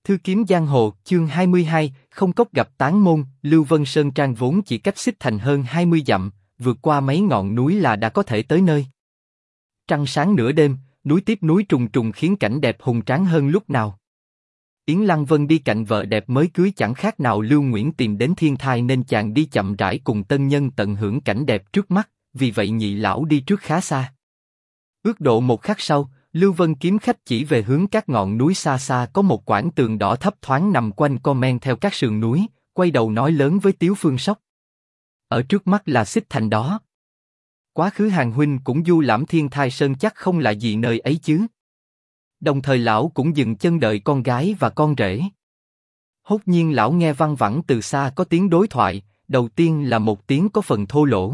Thư kiếm giang hồ, chương 22, không cốc gặp tán môn. Lưu Vân Sơn Trang vốn chỉ cách Xích Thành hơn 20 dặm, vượt qua mấy ngọn núi là đã có thể tới nơi. Trăng sáng nửa đêm, núi tiếp núi trùng trùng khiến cảnh đẹp hùng tráng hơn lúc nào. Yến Lăng Vân đi cạnh vợ đẹp mới cưới chẳng khác nào Lưu Nguyễn tìm đến thiên thai nên chàng đi chậm rãi cùng tân nhân tận hưởng cảnh đẹp trước mắt, vì vậy nhị lão đi trước khá xa. Ước độ một khắc sau, Lưu Vân kiếm khách chỉ về hướng các ngọn núi xa xa có một quảng tường đỏ thấp thoáng nằm quanh co men theo các sườn núi, quay đầu nói lớn với Tiếu Phương Sóc. Ở trước mắt là Xích Thành đó. Quá khứ Hàng huynh cũng du lãm thiên thai sơn chắc không là gì nơi ấy chứ. Đồng thời lão cũng dừng chân đợi con gái và con rể. Hốt nhiên lão nghe văng vẳng từ xa có tiếng đối thoại, đầu tiên là một tiếng có phần thô lỗ.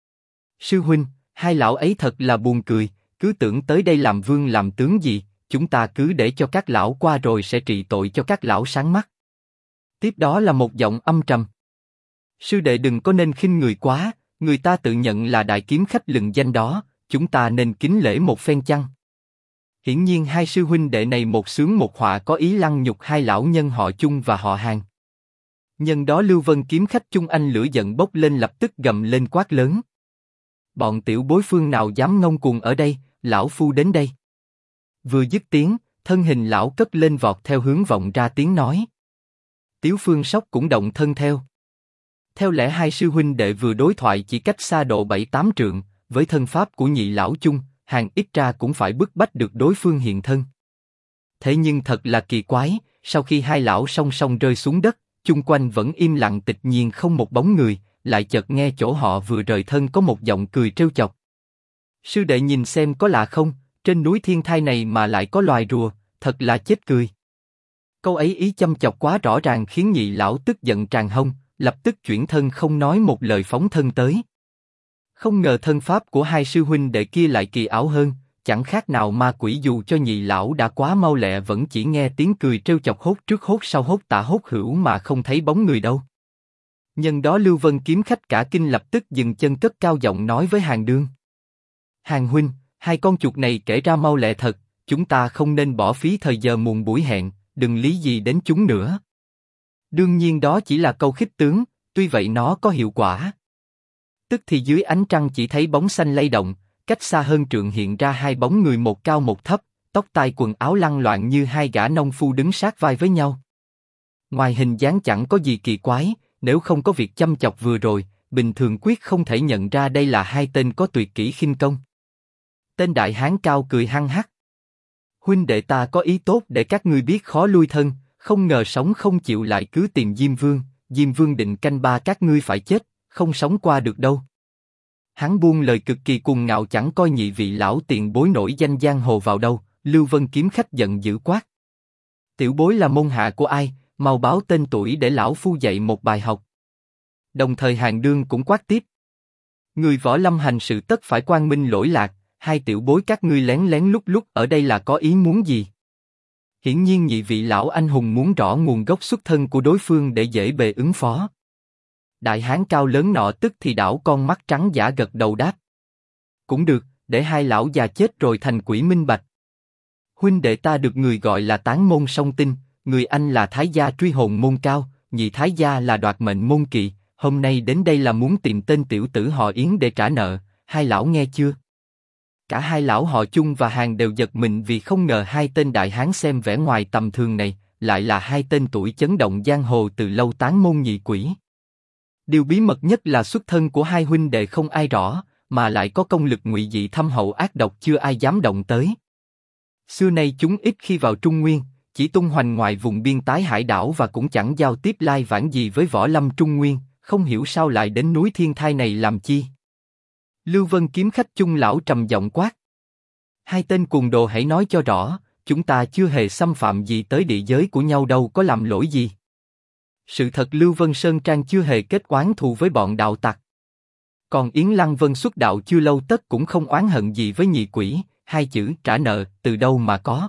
Sư huynh, hai lão ấy thật là buồn cười, cứ tưởng tới đây làm vương làm tướng gì, chúng ta cứ để cho các lão qua rồi sẽ trị tội cho các lão sáng mắt. Tiếp đó là một giọng âm trầm. Sư đệ đừng có nên khinh người quá, người ta tự nhận là đại kiếm khách lừng danh đó, chúng ta nên kính lễ một phen chăng? Hiển nhiên hai sư huynh đệ này một sướng một họa có ý lăng nhục hai lão nhân họ Chung và họ Hàng. Nhân đó Lưu Vân kiếm khách Chung Anh lửa giận bốc lên lập tức gầm lên quát lớn. Bọn tiểu bối phương nào dám ngông cuồng ở đây, lão phu đến đây. Vừa dứt tiếng, thân hình lão cất lên vọt theo hướng vọng ra tiếng nói. Tiếu Phương Sóc cũng động thân theo. Theo lẽ hai sư huynh đệ vừa đối thoại chỉ cách xa độ 7-8 trượng, với thân pháp của nhị lão Chung, Hàng ít ra cũng phải bức bách được đối phương hiện thân. Thế nhưng thật là kỳ quái, sau khi hai lão song song rơi xuống đất, chung quanh vẫn im lặng tịch nhiên không một bóng người, lại chợt nghe chỗ họ vừa rời thân có một giọng cười trêu chọc. Sư đệ nhìn xem có lạ không, trên núi thiên thai này mà lại có loài rùa, thật là chết cười. Câu ấy ý châm chọc quá rõ ràng khiến nhị lão tức giận tràn hông, lập tức chuyển thân không nói một lời phóng thân tới. Không ngờ thân pháp của hai sư huynh đệ kia lại kỳ ảo hơn, chẳng khác nào ma quỷ dù cho nhị lão đã quá mau lẹ vẫn chỉ nghe tiếng cười trêu chọc hốt trước hốt sau hốt tả hốt hữu mà không thấy bóng người đâu. Nhân đó Lưu Vân kiếm khách cả kinh lập tức dừng chân cất cao giọng nói với Hàng Đương. Hàng huynh, hai con chuột này kể ra mau lẹ thật, chúng ta không nên bỏ phí thời giờ muộn buổi hẹn, đừng lý gì đến chúng nữa. Đương nhiên đó chỉ là câu khích tướng, tuy vậy nó có hiệu quả. Tức thì dưới ánh trăng chỉ thấy bóng xanh lay động, cách xa hơn trượng hiện ra hai bóng người một cao một thấp, tóc tai quần áo lăn loạn như hai gã nông phu đứng sát vai với nhau. Ngoài hình dáng chẳng có gì kỳ quái, nếu không có việc châm chọc vừa rồi, bình thường quyết không thể nhận ra đây là hai tên có tuyệt kỹ khinh công. Tên đại hán cao cười hăng hắc. Huynh đệ ta có ý tốt để các ngươi biết khó lui thân, không ngờ sống không chịu lại cứ tìm Diêm Vương định canh ba các ngươi phải chết, không sống qua được đâu. Hắn buông lời cực kỳ cuồng ngạo chẳng coi nhị vị lão tiền bối nổi danh giang hồ vào đâu. Lưu Vân kiếm khách giận dữ quát. Tiểu bối là môn hạ của ai, mau báo tên tuổi để lão phu dạy một bài học. Đồng thời Hàng Đương cũng quát tiếp. Người võ lâm hành sự tất phải quang minh lỗi lạc, hai tiểu bối các ngươi lén lén lút lút ở đây là có ý muốn gì? Hiển nhiên nhị vị lão anh hùng muốn rõ nguồn gốc xuất thân của đối phương để dễ bề ứng phó. Đại hán cao lớn nọ tức thì đảo con mắt trắng giả gật đầu đáp. Cũng được, để hai lão già chết rồi thành quỷ minh bạch. Huynh đệ ta được người gọi là tán môn song tinh, người anh là thái gia truy hồn môn cao, nhị thái gia là đoạt mệnh môn kỵ, hôm nay đến đây là muốn tìm tên tiểu tử họ Yến để trả nợ, hai lão nghe chưa? Cả hai lão họ Chung và Hàng đều giật mình vì không ngờ hai tên đại hán xem vẻ ngoài tầm thường này, lại là hai tên tuổi chấn động giang hồ từ lâu tán môn nhị quỷ. Điều bí mật nhất là xuất thân của hai huynh đệ không ai rõ, mà lại có công lực ngụy dị thâm hậu ác độc chưa ai dám động tới. Xưa nay chúng ít khi vào Trung Nguyên, chỉ tung hoành ngoài vùng biên tái hải đảo và cũng chẳng giao tiếp lai vãng gì với võ lâm Trung Nguyên, không hiểu sao lại đến núi thiên thai này làm chi. Lưu Vân kiếm khách Chung lão trầm giọng quát. Hai tên cuồng đồ hãy nói cho rõ, chúng ta chưa hề xâm phạm gì tới địa giới của nhau đâu có làm lỗi gì. Sự thật Lưu Vân Sơn Trang chưa hề kết oán thù với bọn đạo tặc. Còn Yến Lăng Vân xuất đạo chưa lâu tất cũng không oán hận gì với nhị quỷ, hai chữ trả nợ từ đâu mà có.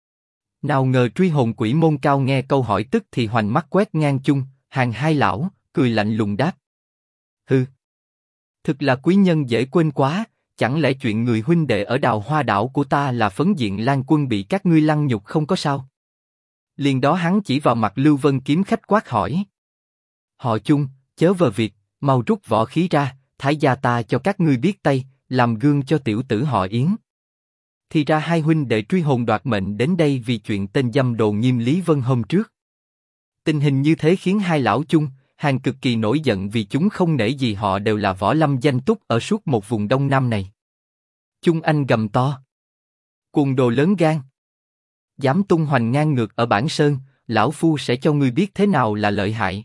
Nào ngờ truy hồn quỷ môn cao nghe câu hỏi tức thì hoành mắt quét ngang Chung, Hàng hai lão, cười lạnh lùng đáp. Hừ. Thực là quý nhân dễ quên quá, chẳng lẽ chuyện người huynh đệ ở Đào Hoa đảo của ta là phấn diện Lan Quân bị các ngươi lăng nhục không có sao? Liền đó hắn chỉ vào mặt Lưu Vân kiếm khách quát hỏi. Họ Chung, chớ vờ việc, mau rút võ khí ra, thái gia ta cho các ngươi biết tay, làm gương cho tiểu tử họ Yến. Thì ra hai huynh đệ truy hồn đoạt mệnh đến đây vì chuyện tên dâm đồ Nghiêm Lý Vân hôm trước. Tình hình như thế khiến hai lão Chung, Hàn cực kỳ nổi giận vì chúng không nể gì họ đều là võ lâm danh túc ở suốt một vùng Đông Nam này. Chung Anh gầm to. Cuồng đồ lớn gan. Dám tung hoành ngang ngược ở Bản Sơn, lão phu sẽ cho ngươi biết thế nào là lợi hại.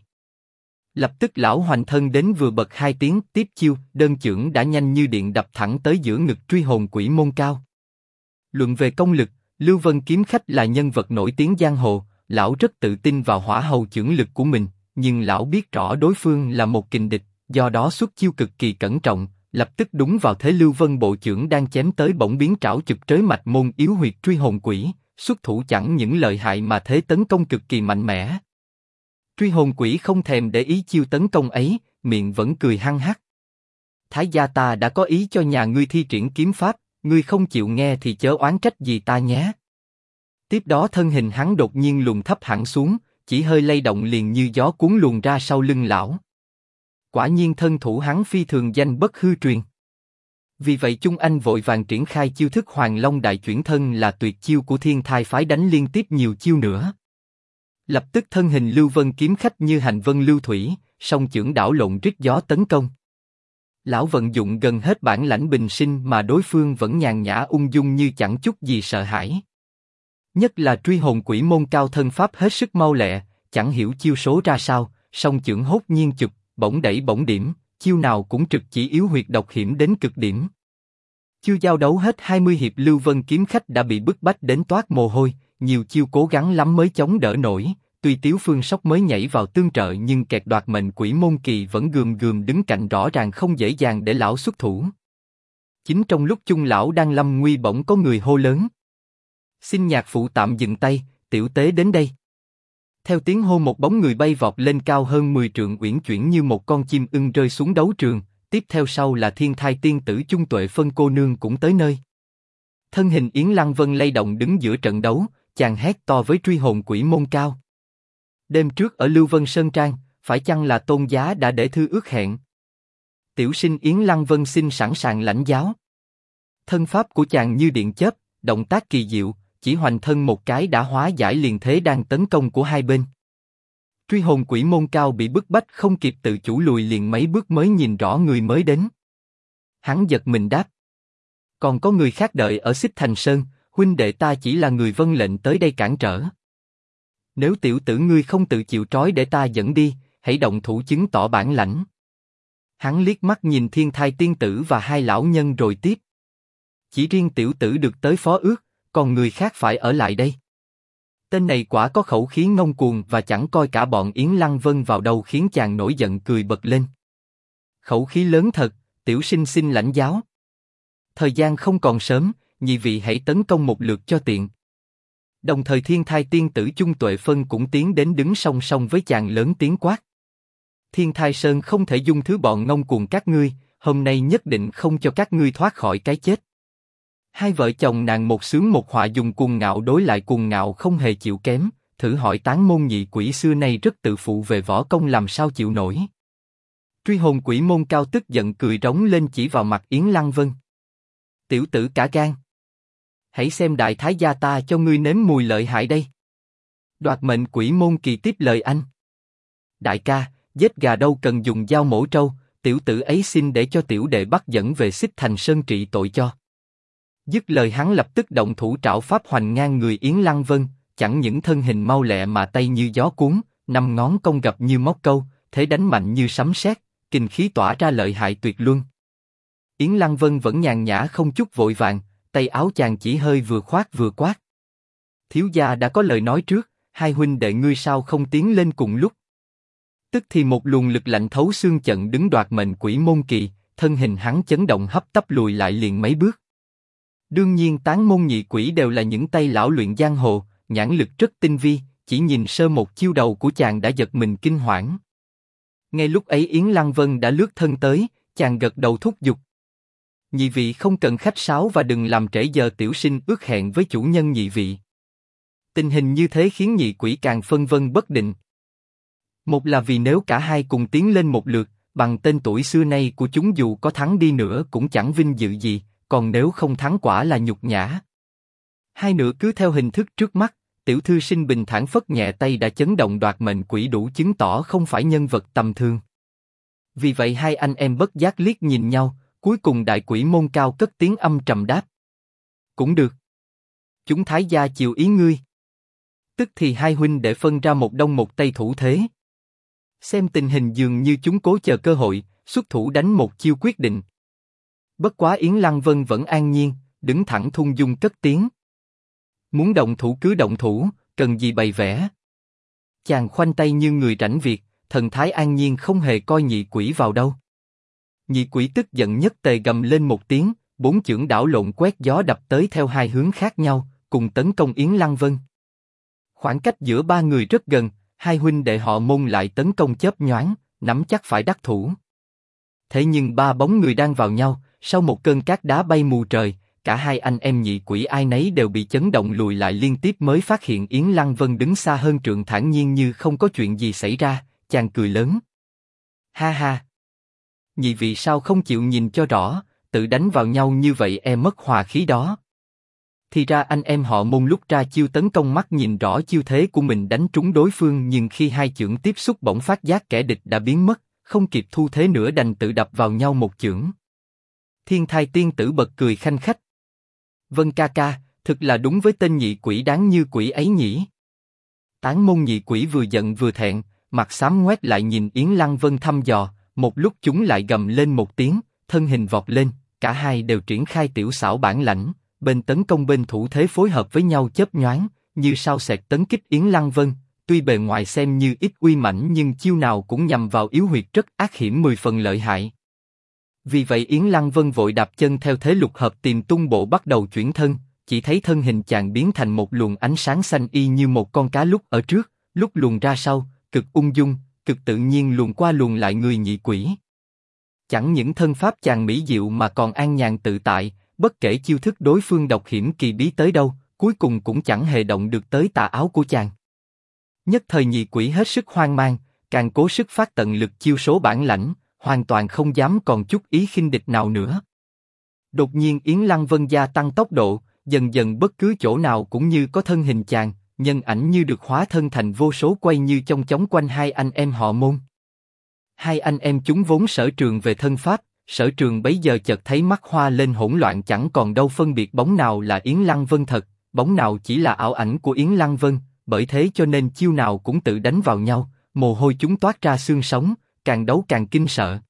Lập tức lão hoành thân đến vừa bật hai tiếng tiếp chiêu, đơn chưởng đã nhanh như điện đập thẳng tới giữa ngực truy hồn quỷ môn cao. Luận về công lực, Lưu Vân kiếm khách là nhân vật nổi tiếng giang hồ, lão rất tự tin vào hỏa hầu chưởng lực của mình, nhưng lão biết rõ đối phương là một kình địch, do đó xuất chiêu cực kỳ cẩn trọng, lập tức đúng vào thế Lưu Vân bộ chưởng đang chém tới bỗng biến trảo chụp trới mạch môn yếu huyệt truy hồn quỷ, xuất thủ chẳng những lợi hại mà thế tấn công cực kỳ mạnh mẽ. Truy hồn quỷ không thèm để ý chiêu tấn công ấy, miệng vẫn cười hăng hắc. Thái gia ta đã có ý cho nhà ngươi thi triển kiếm pháp, ngươi không chịu nghe thì chớ oán trách gì ta nhé. Tiếp đó thân hình hắn đột nhiên luồn thấp hẳn xuống, chỉ hơi lay động liền như gió cuốn luồn ra sau lưng lão. Quả nhiên thân thủ hắn phi thường danh bất hư truyền. Vì vậy Chung Anh vội vàng triển khai chiêu thức Hoàng Long Đại Chuyển Thân là tuyệt chiêu của Thiên Thai phái đánh liên tiếp nhiều chiêu nữa. Lập tức thân hình Lưu Vân kiếm khách như hành vân lưu thủy, song chưởng đảo lộn rít gió tấn công. Lão vận dụng gần hết bản lãnh bình sinh mà đối phương vẫn nhàn nhã ung dung như chẳng chút gì sợ hãi. Nhất là truy hồn quỷ môn cao thân pháp hết sức mau lẹ, chẳng hiểu chiêu số ra sao, song chưởng hốt nhiên chụp, bỗng đẩy bỗng điểm, chiêu nào cũng trực chỉ yếu huyệt độc hiểm đến cực điểm. Chưa giao đấu hết 20 hiệp Lưu Vân kiếm khách đã bị bức bách đến toát mồ hôi, nhiều chiêu cố gắng lắm mới chống đỡ nổi. Tuy Tiếu Phương Sóc mới nhảy vào tương trợ nhưng kẹt đoạt mệnh quỷ môn kỳ vẫn gườm gườm đứng cạnh rõ ràng không dễ dàng để lão xuất thủ. Chính trong lúc Chung lão đang lâm nguy bỗng có người hô lớn. Xin nhạc phụ tạm dừng tay, tiểu tế đến đây. Theo tiếng hô một bóng người bay vọt lên cao hơn 10 trượng uyển chuyển như một con chim ưng rơi xuống đấu trường, tiếp theo sau là Thiên Thai tiên tử Chung Tuệ Phân cô nương cũng tới nơi. Thân hình Yến Lăng Vân lay động đứng giữa trận đấu, chàng hét to với truy hồn quỷ môn cao. Đêm trước ở Lưu Vân Sơn Trang, phải chăng là Tôn giá đã để thư ước hẹn? Tiểu sinh Yến Lăng Vân xin sẵn sàng lãnh giáo. Thân pháp của chàng như điện chớp, động tác kỳ diệu, chỉ hoành thân một cái đã hóa giải liền thế đang tấn công của hai bên. Truy hồn quỷ môn cao bị bức bách không kịp tự chủ lùi liền mấy bước mới nhìn rõ người mới đến. Hắn giật mình đáp. Còn có người khác đợi ở Xích Thành Sơn, huynh đệ ta chỉ là người vâng lệnh tới đây cản trở. Nếu tiểu tử ngươi không tự chịu trói để ta dẫn đi, hãy động thủ chứng tỏ bản lãnh. Hắn liếc mắt nhìn Thiên Thai tiên tử và hai lão nhân rồi tiếp. Chỉ riêng tiểu tử được tới phó ước, còn người khác phải ở lại đây. Tên này quả có khẩu khí ngông cuồng và chẳng coi cả bọn Yến Lăng Vân vào đâu khiến chàng nổi giận cười bật lên. Khẩu khí lớn thật, tiểu sinh xin lãnh giáo. Thời gian không còn sớm, nhị vị hãy tấn công một lượt cho tiện. Đồng thời Thiên Thai tiên tử Chung Tuệ Phân cũng tiến đến đứng song song với chàng lớn tiếng quát. Thiên Thai Sơn không thể dung thứ bọn ngông cuồng các ngươi, hôm nay nhất định không cho các ngươi thoát khỏi cái chết. Hai vợ chồng nàng một sướng một họa dùng cuồng ngạo đối lại cuồng ngạo không hề chịu kém, thử hỏi tán môn nhị quỷ xưa nay rất tự phụ về võ công làm sao chịu nổi. Truy hồn quỷ môn cao tức giận cười rống lên chỉ vào mặt Yến Lăng Vân. Tiểu tử cả gan. Hãy xem đại thái gia ta cho ngươi nếm mùi lợi hại đây. Đoạt mệnh quỷ môn kỳ tiếp lời anh. Đại ca, giết gà đâu cần dùng dao mổ trâu, tiểu tử ấy xin để cho tiểu đệ bắt dẫn về Xích Thành Sơn trị tội cho. Dứt lời hắn lập tức động thủ trảo pháp hoành ngang người Yến Lăng Vân, chẳng những thân hình mau lẹ mà tay như gió cuốn, năm ngón cong gập như móc câu, thế đánh mạnh như sấm sét, kinh khí tỏa ra lợi hại tuyệt luân. Yến Lăng Vân vẫn nhàn nhã không chút vội vàng, tay áo chàng chỉ hơi vừa khoát vừa quát. Thiếu gia đã có lời nói trước, hai huynh đệ ngươi sao không tiến lên cùng lúc? Tức thì một luồng lực lạnh thấu xương chận đứng đoạt mệnh quỷ môn kỳ, thân hình hắn chấn động hấp tấp lùi lại liền mấy bước. Đương nhiên tán môn nhị quỷ đều là những tay lão luyện giang hồ, nhãn lực rất tinh vi, chỉ nhìn sơ một chiêu đầu của chàng đã giật mình kinh hoảng. Ngay lúc ấy Yến Lăng Vân đã lướt thân tới, chàng gật đầu thúc giục. Nhị vị không cần khách sáo và đừng làm trễ giờ tiểu sinh ước hẹn với chủ nhân nhị vị. Tình hình như thế khiến nhị quỷ càng phân vân bất định. Một là vì nếu cả hai cùng tiến lên một lượt, bằng tên tuổi xưa nay của chúng dù có thắng đi nữa cũng chẳng vinh dự gì, còn nếu không thắng quả là nhục nhã. Hai nữa cứ theo hình thức trước mắt, tiểu thư sinh bình thản phất nhẹ tay đã chấn động đoạt mệnh quỷ đủ chứng tỏ không phải nhân vật tầm thường. Vì vậy hai anh em bất giác liếc nhìn nhau, cuối cùng đại quỷ môn cao cất tiếng âm trầm đáp. Cũng được. Chúng thái gia chiều ý ngươi. Tức thì hai huynh đệ phân ra một đông một tây thủ thế. Xem tình hình dường như chúng cố chờ cơ hội, xuất thủ đánh một chiêu quyết định. Bất quá Yến Lăng Vân vẫn an nhiên, đứng thẳng thung dung cất tiếng. Muốn động thủ cứ động thủ, cần gì bày vẽ. Chàng khoanh tay như người rảnh việc, thần thái an nhiên không hề coi nhị quỷ vào đâu. Nhị quỷ tức giận nhất tề gầm lên một tiếng, bốn chưởng đảo lộn quét gió đập tới theo hai hướng khác nhau, cùng tấn công Yến Lăng Vân. Khoảng cách giữa ba người rất gần, hai huynh đệ họ Môn lại tấn công chớp nhoáng, nắm chắc phải đắc thủ. Thế nhưng ba bóng người đang vào nhau, sau một cơn cát đá bay mù trời, cả hai anh em nhị quỷ ai nấy đều bị chấn động lùi lại liên tiếp mới phát hiện Yến Lăng Vân đứng xa hơn trượng thản nhiên như không có chuyện gì xảy ra, chàng cười lớn. Ha ha! Nhị vị sao không chịu nhìn cho rõ, tự đánh vào nhau như vậy e mất hòa khí đó. Thì ra anh em họ Môn lúc ra chiêu tấn công mắt nhìn rõ chiêu thế của mình đánh trúng đối phương nhưng khi hai chưởng tiếp xúc bỗng phát giác kẻ địch đã biến mất, không kịp thu thế nữa đành tự đập vào nhau một chưởng. Thiên Thai tiên tử bật cười khanh khách. Vân ca ca, thực là đúng với tên nhị quỷ đáng như quỷ ấy nhỉ. Tán Môn nhị quỷ vừa giận vừa thẹn, mặt xám ngoét lại nhìn Yến Lăng Vân thăm dò, một lúc chúng lại gầm lên một tiếng, thân hình vọt lên, cả hai đều triển khai tiểu xảo bản lãnh, bên tấn công bên thủ thế phối hợp với nhau chớp nhoáng, như sao xẹt tấn kích Yến Lăng Vân. Tuy bề ngoài xem như ít uy mãnh nhưng chiêu nào cũng nhằm vào yếu huyệt rất ác hiểm 10 phần lợi hại. Vì vậy Yến Lăng Vân vội đạp chân theo thế lục hợp tìm tung bộ bắt đầu chuyển thân, chỉ thấy thân hình chàng biến thành một luồng ánh sáng xanh y như một con cá lúc ở trước, lúc luồn ra sau, cực ung dung, cực tự nhiên luồn qua luồn lại người nhị quỷ. Chẳng những thân pháp chàng mỹ diệu mà còn an nhàn tự tại, bất kể chiêu thức đối phương độc hiểm kỳ bí tới đâu, cuối cùng cũng chẳng hề động được tới tà áo của chàng. Nhất thời nhị quỷ hết sức hoang mang, càng cố sức phát tận lực chiêu số bản lãnh, hoàn toàn không dám còn chút ý khinh địch nào nữa. Đột nhiên Yến Lăng Vân gia tăng tốc độ, dần dần bất cứ chỗ nào cũng như có thân hình chàng, nhân ảnh như được hóa thân thành vô số quay như chong chóng quanh hai anh em họ Môn. Hai anh em chúng vốn sở trường về thân pháp, sở trường bấy giờ chợt thấy mắt hoa lên hỗn loạn chẳng còn đâu phân biệt bóng nào là Yến Lăng Vân thật, bóng nào chỉ là ảo ảnh của Yến Lăng Vân, bởi thế cho nên chiêu nào cũng tự đánh vào nhau, mồ hôi chúng toát ra xương sống, càng đấu càng kinh sợ.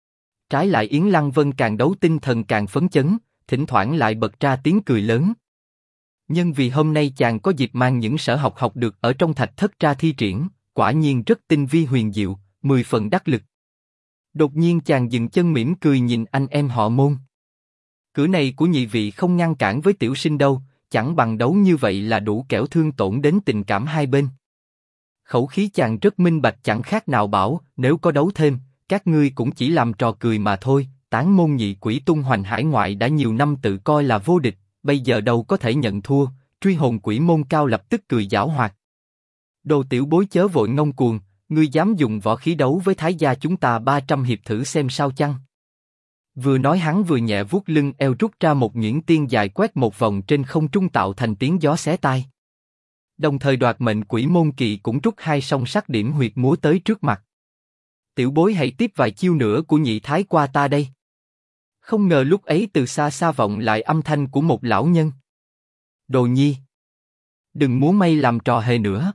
Trái lại Yến Lăng Vân càng đấu tinh thần càng phấn chấn, thỉnh thoảng lại bật ra tiếng cười lớn. Nhưng vì hôm nay chàng có dịp mang những sở học được ở trong thạch thất ra thi triển, quả nhiên rất tinh vi huyền diệu, 10 phần đắc lực. Đột nhiên chàng dừng chân mỉm cười nhìn anh em họ Môn. Cử này của nhị vị không ngăn cản với tiểu sinh đâu, chẳng bằng đấu như vậy là đủ kẻo thương tổn đến tình cảm hai bên. Khẩu khí chàng rất minh bạch chẳng khác nào bảo, nếu có đấu thêm, các ngươi cũng chỉ làm trò cười mà thôi. Tán Môn nhị quỷ tung hoành hải ngoại đã nhiều năm tự coi là vô địch, bây giờ đâu có thể nhận thua. Truy hồn quỷ Môn Cao lập tức cười giảo hoạt. Đồ tiểu bối chớ vội ngông cuồng, ngươi dám dùng võ khí đấu với thái gia chúng ta 300 hiệp thử xem sao chăng? Vừa nói hắn vừa nhẹ vuốt lưng eo rút ra một nhuyễn tiên dài quét một vòng trên không trung tạo thành tiếng gió xé tai. Đồng thời đoạt mệnh quỷ Môn Kỳ cũng rút hai song sắc điểm huyệt múa tới trước mặt. Tiểu bối hãy tiếp vài chiêu nữa của nhị thái qua ta đây. Không ngờ lúc ấy từ xa xa vọng lại âm thanh của một lão nhân. Đồ nhi, đừng múa may làm trò hề nữa.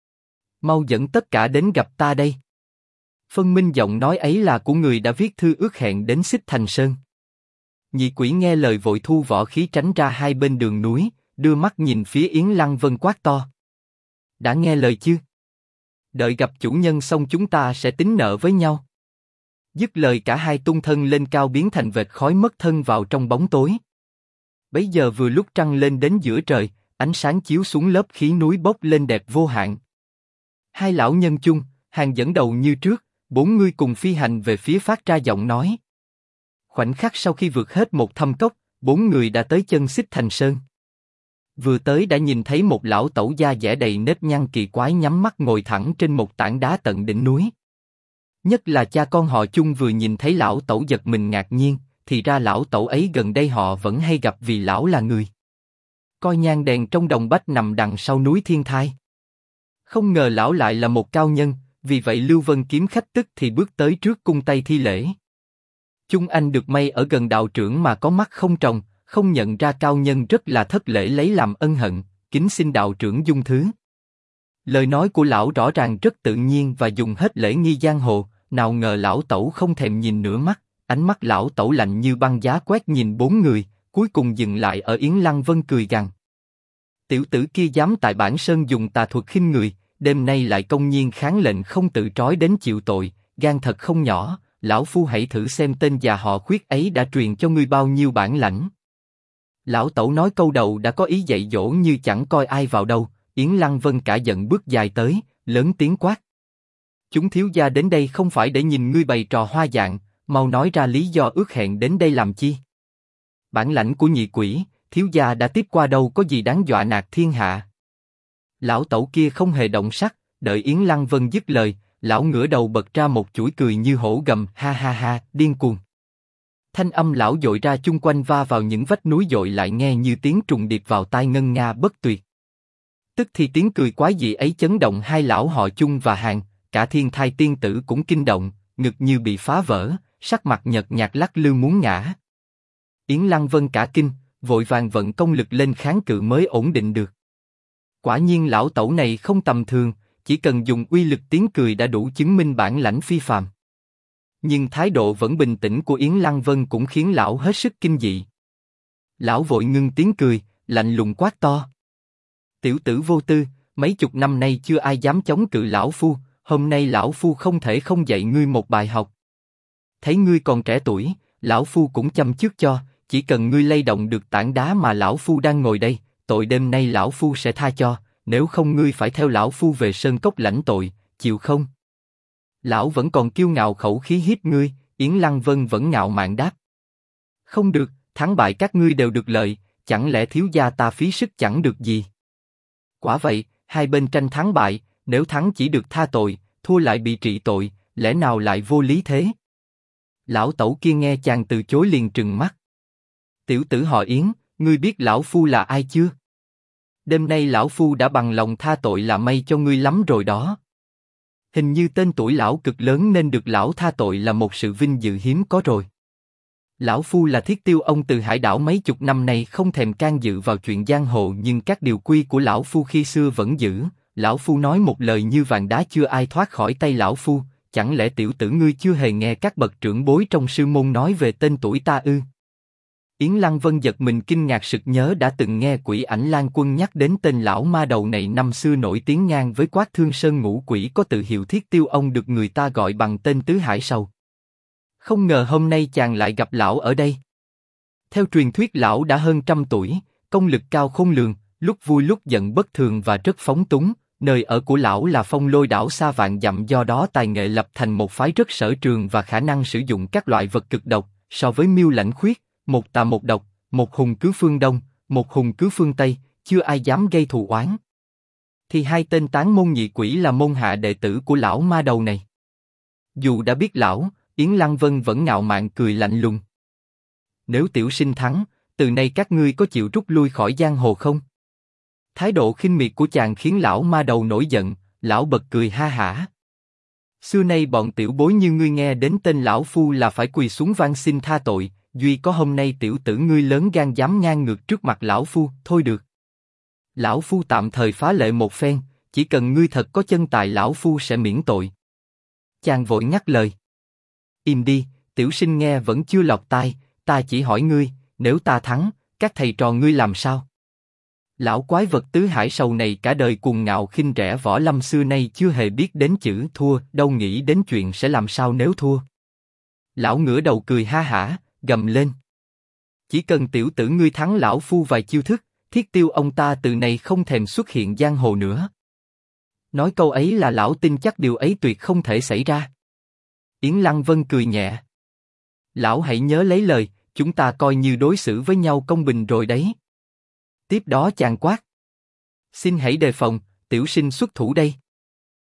Mau dẫn tất cả đến gặp ta đây. Phân minh giọng nói ấy là của người đã viết thư ước hẹn đến Xích Thành Sơn. Nhị quỷ nghe lời vội thu võ khí tránh ra hai bên đường núi, đưa mắt nhìn phía Yến Lăng Vân quát to. Đã nghe lời chứ? Đợi gặp chủ nhân xong chúng ta sẽ tính nợ với nhau. Dứt lời cả hai tung thân lên cao biến thành vệt khói mất thân vào trong bóng tối. Bấy giờ vừa lúc trăng lên đến giữa trời, ánh sáng chiếu xuống lớp khí núi bốc lên đẹp vô hạn. Hai lão nhân chung, hàng dẫn đầu như trước, bốn người cùng phi hành về phía phát ra giọng nói. Khoảnh khắc sau khi vượt hết một thâm cốc, bốn người đã tới chân Xích Thành Sơn. Vừa tới đã nhìn thấy một lão tẩu da dẻ đầy nếp nhăn kỳ quái nhắm mắt ngồi thẳng trên một tảng đá tận đỉnh núi. Nhất là cha con họ Chung vừa nhìn thấy lão tẩu giật mình ngạc nhiên, thì ra lão tẩu ấy gần đây họ vẫn hay gặp vì lão là người coi nhang đèn trong đồng bách nằm đằng sau núi Thiên Thai. Không ngờ lão lại là một cao nhân, vì vậy Lưu Vân kiếm khách tức thì bước tới trước cung tay thi lễ. Chung anh được may ở gần đạo trưởng mà có mắt không tròng, không nhận ra cao nhân rất là thất lễ lấy làm ân hận, kính xin đạo trưởng dung thứ. Lời nói của lão rõ ràng rất tự nhiên và dùng hết lễ nghi giang hồ, nào ngờ lão tẩu không thèm nhìn nửa mắt, ánh mắt lão tẩu lạnh như băng giá quét nhìn bốn người, cuối cùng dừng lại ở Yến Lăng Vân cười gằn. Tiểu tử kia dám tại Bản Sơn dùng tà thuật khinh người, đêm nay lại công nhiên kháng lệnh không tự trói đến chịu tội, gan thật không nhỏ, lão phu hãy thử xem tên già họ Khuyết ấy đã truyền cho ngươi bao nhiêu bản lãnh. Lão tẩu nói câu đầu đã có ý dạy dỗ như chẳng coi ai vào đâu, Yến Lăng Vân cả giận bước dài tới, lớn tiếng quát. Chúng thiếu gia đến đây không phải để nhìn ngươi bày trò hoa dạng, mau nói ra lý do ước hẹn đến đây làm chi. Bản lãnh của nhị quỷ, thiếu gia đã tiếp qua đâu có gì đáng dọa nạt thiên hạ. Lão tẩu kia không hề động sắc, đợi Yến Lăng Vân dứt lời, lão ngửa đầu bật ra một chuỗi cười như hổ gầm, ha ha ha, điên cuồng. Thanh âm lão dội ra chung quanh va vào những vách núi dội lại nghe như tiếng trùng điệp vào tai ngân nga bất tuyệt. Tức thì tiếng cười quái dị ấy chấn động hai lão họ Chung và Hàn, cả Thiên Thai tiên tử cũng kinh động, ngực như bị phá vỡ, sắc mặt nhợt nhạt lắc lư muốn ngã. Yến Lăng Vân cả kinh, vội vàng vận công lực lên kháng cự mới ổn định được. Quả nhiên lão tẩu này không tầm thường, chỉ cần dùng uy lực tiếng cười đã đủ chứng minh bản lãnh phi phàm. Nhưng thái độ vẫn bình tĩnh của Yến Lăng Vân cũng khiến lão hết sức kinh dị. Lão vội ngưng tiếng cười, lạnh lùng quát to. Tiểu tử vô tư, mấy chục năm nay chưa ai dám chống cự lão phu, hôm nay lão phu không thể không dạy ngươi một bài học. Thấy ngươi còn trẻ tuổi, lão phu cũng châm chước cho, chỉ cần ngươi lay động được tảng đá mà lão phu đang ngồi đây, tội đêm nay lão phu sẽ tha cho, nếu không ngươi phải theo lão phu về sơn cốc lãnh tội, chịu không? Lão vẫn còn kiêu ngạo khẩu khí hiếp ngươi, Yến Lăng Vân vẫn ngạo mạn đáp. Không được, thắng bại các ngươi đều được lợi, chẳng lẽ thiếu gia ta phí sức chẳng được gì? Quả vậy, hai bên tranh thắng bại, nếu thắng chỉ được tha tội, thua lại bị trị tội, lẽ nào lại vô lý thế? Lão tẩu kia nghe chàng từ chối liền trừng mắt. Tiểu tử họ Yến, ngươi biết lão phu là ai chưa? Đêm nay lão phu đã bằng lòng tha tội là may cho ngươi lắm rồi đó. Hình như tên tuổi lão cực lớn nên được lão tha tội là một sự vinh dự hiếm có rồi. Lão phu là Thiết Tiêu ông từ hải đảo mấy chục năm nay không thèm can dự vào chuyện giang hồ nhưng các điều quy của lão phu khi xưa vẫn giữ. Lão phu nói một lời như vàng đá chưa ai thoát khỏi tay lão phu. Chẳng lẽ tiểu tử ngươi chưa hề nghe các bậc trưởng bối trong sư môn nói về tên tuổi ta ư? Yến Lăng Vân giật mình kinh ngạc sực nhớ đã từng nghe Quỷ Ảnh Lan Quân nhắc đến tên lão ma đầu này năm xưa nổi tiếng ngang với Quát Thương Sơn ngũ quỷ có tự hiệu Thiết Tiêu ông được người ta gọi bằng tên Tứ Hải Sầu. Không ngờ hôm nay chàng lại gặp lão ở đây. Theo truyền thuyết lão đã hơn 100 tuổi, công lực cao khôn lường, lúc vui lúc giận bất thường và rất phóng túng. Nơi ở của lão là Phong Lôi đảo xa vạn dặm, do đó tài nghệ lập thành một phái rất sở trường và khả năng sử dụng các loại vật cực độc. So với Miêu Lãnh Khuyết, một tà một độc, một hùng cứ phương Đông, một hùng cứ phương Tây, chưa ai dám gây thù oán. Thì hai tên tán môn nhị quỷ là môn hạ đệ tử của lão ma đầu này. Dù đã biết lão, Yến Lăng Vân vẫn ngạo mạn cười lạnh lùng. Nếu tiểu sinh thắng, từ nay các ngươi có chịu rút lui khỏi giang hồ không? Thái độ khinh miệt của chàng khiến lão ma đầu nổi giận, lão bật cười ha hả. Xưa nay bọn tiểu bối như ngươi nghe đến tên lão phu là phải quỳ xuống van xin tha tội, duy có hôm nay tiểu tử ngươi lớn gan dám ngang ngược trước mặt lão phu, thôi được. Lão phu tạm thời phá lệ một phen, chỉ cần ngươi thật có chân tài lão phu sẽ miễn tội. Chàng vội ngắt lời. Im đi, tiểu sinh nghe vẫn chưa lọt tai, ta chỉ hỏi ngươi, nếu ta thắng, các thầy trò ngươi làm sao? Lão quái vật Tứ Hải Sầu này cả đời cuồng ngạo khinh rẻ võ lâm xưa nay chưa hề biết đến chữ thua, đâu nghĩ đến chuyện sẽ làm sao nếu thua. Lão ngửa đầu cười ha hả, gầm lên. Chỉ cần tiểu tử ngươi thắng lão phu vài chiêu thức, Thiết Tiêu ông ta từ này không thèm xuất hiện giang hồ nữa. Nói câu ấy là lão tin chắc điều ấy tuyệt không thể xảy ra. Yến Lăng Vân cười nhẹ. Lão hãy nhớ lấy lời, chúng ta coi như đối xử với nhau công bình rồi đấy. Tiếp đó chàng quát. Xin hãy đề phòng, tiểu sinh xuất thủ đây.